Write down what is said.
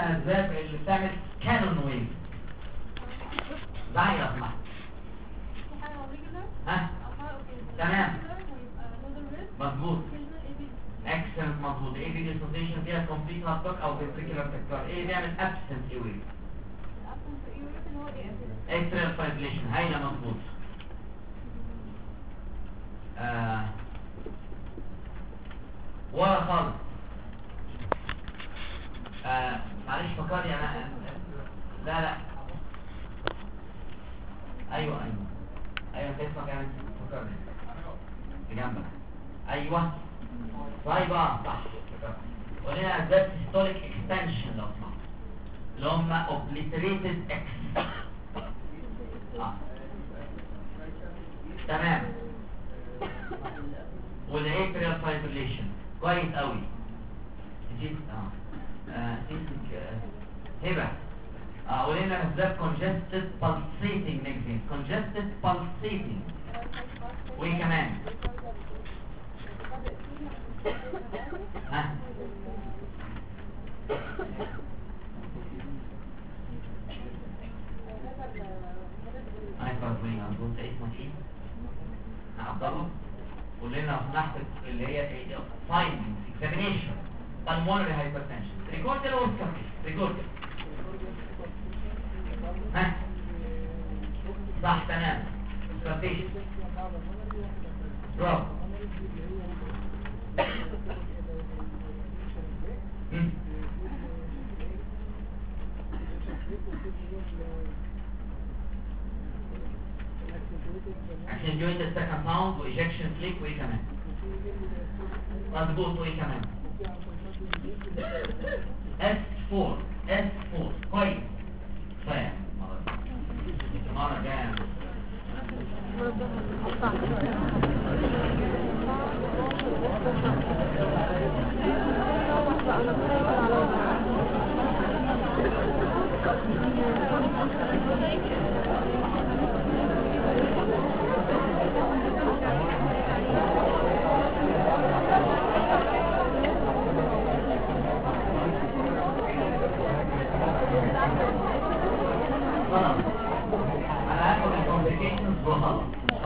الاسباب اللي بتعمل كانون ويف. زي لو سمحت. ها تمام مظبوط اكسلنت مظبوط. ايه في ديسوسيشن فيها كومبليت هارت او فيتريكولار تكرار. ايه بيعمل ابسنت ايه ويف؟ اكسترال فايبريشن. هايله مظبوط. ورا خالص. معلش فكرني انا. لا ايوه انت اسمك يعني فكرني جنبك. ايوه طيب صح. قلنا اسباب سيستوليك اكستنشن لو سمحت اللي هم اوبليتريتد اكس. تمام. والاتريال فايبريشن كويس قوي. نسيت هبه. قلنا اسباب كونجستد بالسيتنج نيكزين. كونجستد بالسيتنج. وايه كمان؟ ها هايبربرين. انت اسمك ايه؟ عبد الله. قول لنا لو سمحت اللي هي فايندنجز اكزامينيشن بالمونري هايبرتنشن. ريكورد الاوسكار ريكورد. ها صح تمام. سكارتيشن برافو. عشان جوينت السكند باوند وايجكشن فليك وايه كمان؟ مظبوط. وايه كمان؟ S4 كويس. طيب مرة جاية